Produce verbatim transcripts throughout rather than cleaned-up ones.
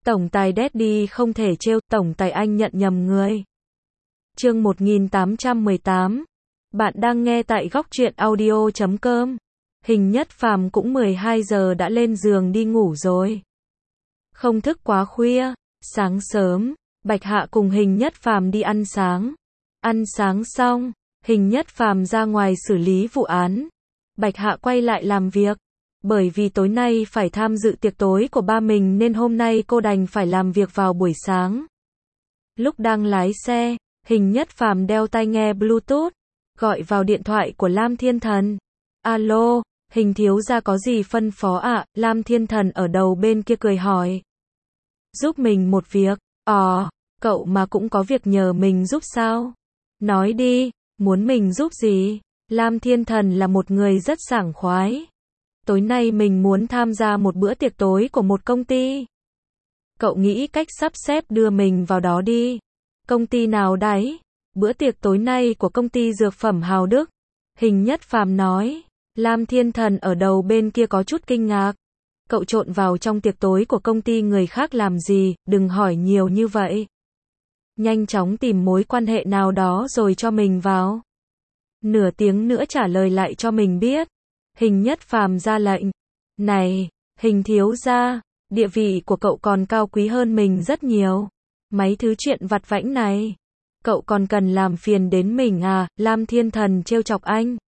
Tổng tài Daddy không thể trêu, tổng tài anh nhận nhầm người. Chương một nghìn tám trăm mười tám. Bạn đang nghe tại góc truyện audio chấm com. Hình Nhất Phàm cũng mười hai giờ đã lên giường đi ngủ rồi. Không thức quá khuya, sáng sớm, Bạch Hạ cùng Hình Nhất Phàm đi ăn sáng. Ăn sáng xong, Hình Nhất Phàm ra ngoài xử lý vụ án. Bạch Hạ quay lại làm việc. Bởi vì tối nay phải tham dự tiệc tối của ba mình nên hôm nay cô đành phải làm việc vào buổi sáng. Lúc đang lái xe, Hình Nhất Phàm đeo tai nghe Bluetooth, gọi vào điện thoại của Lam Thiên Thần. Alo, Hình thiếu gia có gì phân phó ạ? À? Lam Thiên Thần ở đầu bên kia cười hỏi. Giúp mình một việc. Ờ, cậu mà cũng có việc nhờ mình giúp sao? Nói đi, muốn mình giúp gì? Lam Thiên Thần là một người rất sảng khoái. Tối nay mình muốn tham gia một bữa tiệc tối của một công ty. Cậu nghĩ cách sắp xếp đưa mình vào đó đi. Công ty nào đấy? Bữa tiệc tối nay của công ty dược phẩm Hào Đức. Hình Nhất Phàm nói. Lam Thiên Thần ở đầu bên kia có chút kinh ngạc. Cậu trộn vào trong tiệc tối của công ty người khác làm gì, đừng hỏi nhiều như vậy. Nhanh chóng tìm mối quan hệ nào đó rồi cho mình vào. Nửa tiếng nữa trả lời lại cho mình biết. Hình Nhất Phàm ra lệnh. Này, Hình thiếu gia, địa vị của cậu còn cao quý hơn mình rất nhiều. Mấy thứ chuyện vặt vãnh này, cậu còn cần làm phiền đến mình à? Lam Thiên Thần trêu chọc anh.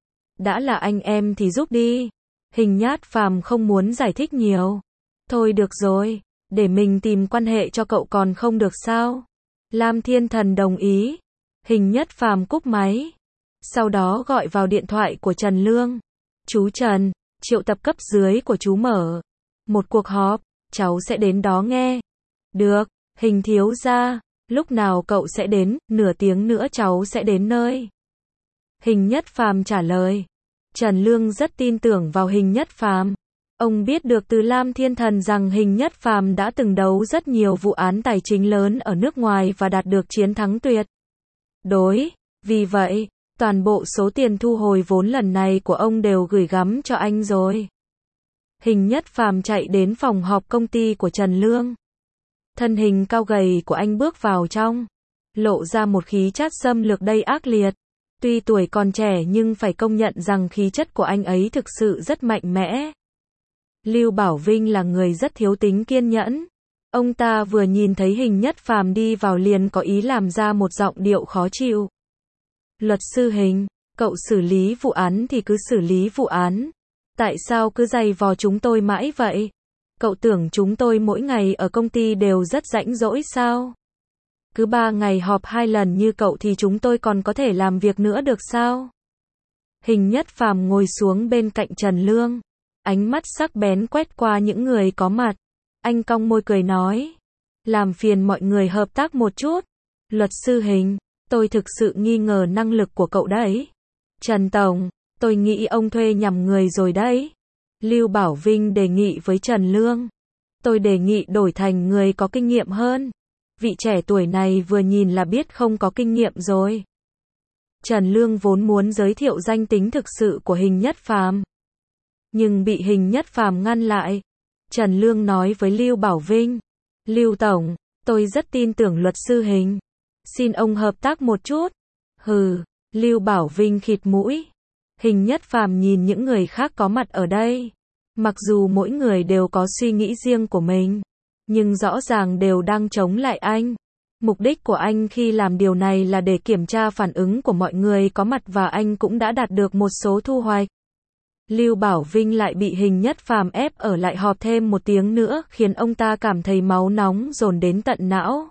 Đã là anh em thì giúp đi. Hình Nhất Phàm không muốn giải thích nhiều. Thôi được rồi, để mình tìm quan hệ cho cậu còn không được sao? Lam Thiên Thần đồng ý. Hình Nhất Phàm cúp máy. Sau đó gọi vào điện thoại của Trần Lương. Chú Trần, triệu tập cấp dưới của chú mở một cuộc họp, cháu sẽ đến đó nghe. Được, Hình thiếu gia, lúc nào cậu sẽ đến? Nửa tiếng nữa cháu sẽ đến nơi. Hình Nhất Phàm trả lời. Trần Lương rất tin tưởng vào Hình Nhất Phàm. Ông biết được từ Lam Thiên Thần rằng Hình Nhất Phàm đã từng đấu rất nhiều vụ án tài chính lớn ở nước ngoài và đạt được chiến thắng tuyệt đối. Vì vậy, toàn bộ số tiền thu hồi vốn lần này của ông đều gửi gắm cho anh rồi. Hình Nhất Phàm chạy đến phòng họp công ty của Trần Lương. Thân hình cao gầy của anh bước vào trong, lộ ra một khí chất xâm lược đầy ác liệt. Tuy tuổi còn trẻ nhưng phải công nhận rằng khí chất của anh ấy thực sự rất mạnh mẽ. Lưu Bảo Vinh là người rất thiếu tính kiên nhẫn. Ông ta vừa nhìn thấy Hình Nhất Phàm đi vào liền có ý làm ra một giọng điệu khó chịu. Luật sư Hình, cậu xử lý vụ án thì cứ xử lý vụ án. Tại sao cứ giày vò chúng tôi mãi vậy? Cậu tưởng chúng tôi mỗi ngày ở công ty đều rất rảnh rỗi sao? Cứ ba ngày họp hai lần như cậu thì chúng tôi còn có thể làm việc nữa được sao? Hình Nhất Phàm ngồi xuống bên cạnh Trần Lương. Ánh mắt sắc bén quét qua những người có mặt. Anh cong môi cười nói. Làm phiền mọi người hợp tác một chút. Luật sư Hình, tôi thực sự nghi ngờ năng lực của cậu đấy. Trần Tổng, tôi nghĩ ông thuê nhầm người rồi đấy. Lưu Bảo Vinh đề nghị với Trần Lương. Tôi đề nghị đổi thành người có kinh nghiệm hơn. Vị trẻ tuổi này vừa nhìn là biết không có kinh nghiệm rồi. Trần Lương vốn muốn giới thiệu danh tính thực sự của Hình Nhất Phàm, nhưng bị Hình Nhất Phàm ngăn lại. Trần Lương nói với Lưu Bảo Vinh. Lưu Tổng, tôi rất tin tưởng luật sư Hình. Xin ông hợp tác một chút. Hừ, Lưu Bảo Vinh khịt mũi. Hình Nhất Phàm nhìn những người khác có mặt ở đây. Mặc dù mỗi người đều có suy nghĩ riêng của mình, nhưng rõ ràng đều đang chống lại anh. Mục đích của anh khi làm điều này là để kiểm tra phản ứng của mọi người có mặt và anh cũng đã đạt được một số thu hoạch. Lưu Bảo Vinh lại bị Hình Nhất Phàm ép ở lại họp thêm một tiếng nữa khiến ông ta cảm thấy máu nóng dồn đến tận não.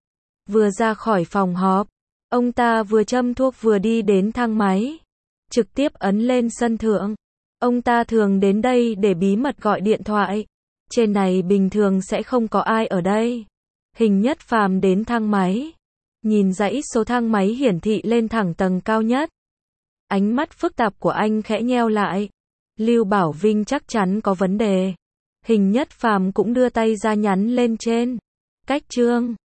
Vừa ra khỏi phòng họp, ông ta vừa châm thuốc vừa đi đến thang máy. Trực tiếp ấn lên sân thượng. Ông ta thường đến đây để bí mật gọi điện thoại. Trên này bình thường sẽ không có ai ở đây. Hình Nhất Phàm đến thang máy. Nhìn dãy số thang máy hiển thị lên thẳng tầng cao nhất. Ánh mắt phức tạp của anh khẽ nheo lại. Lưu Bảo Vinh chắc chắn có vấn đề. Hình Nhất Phàm cũng đưa tay ra nhắn lên trên. Cách chương.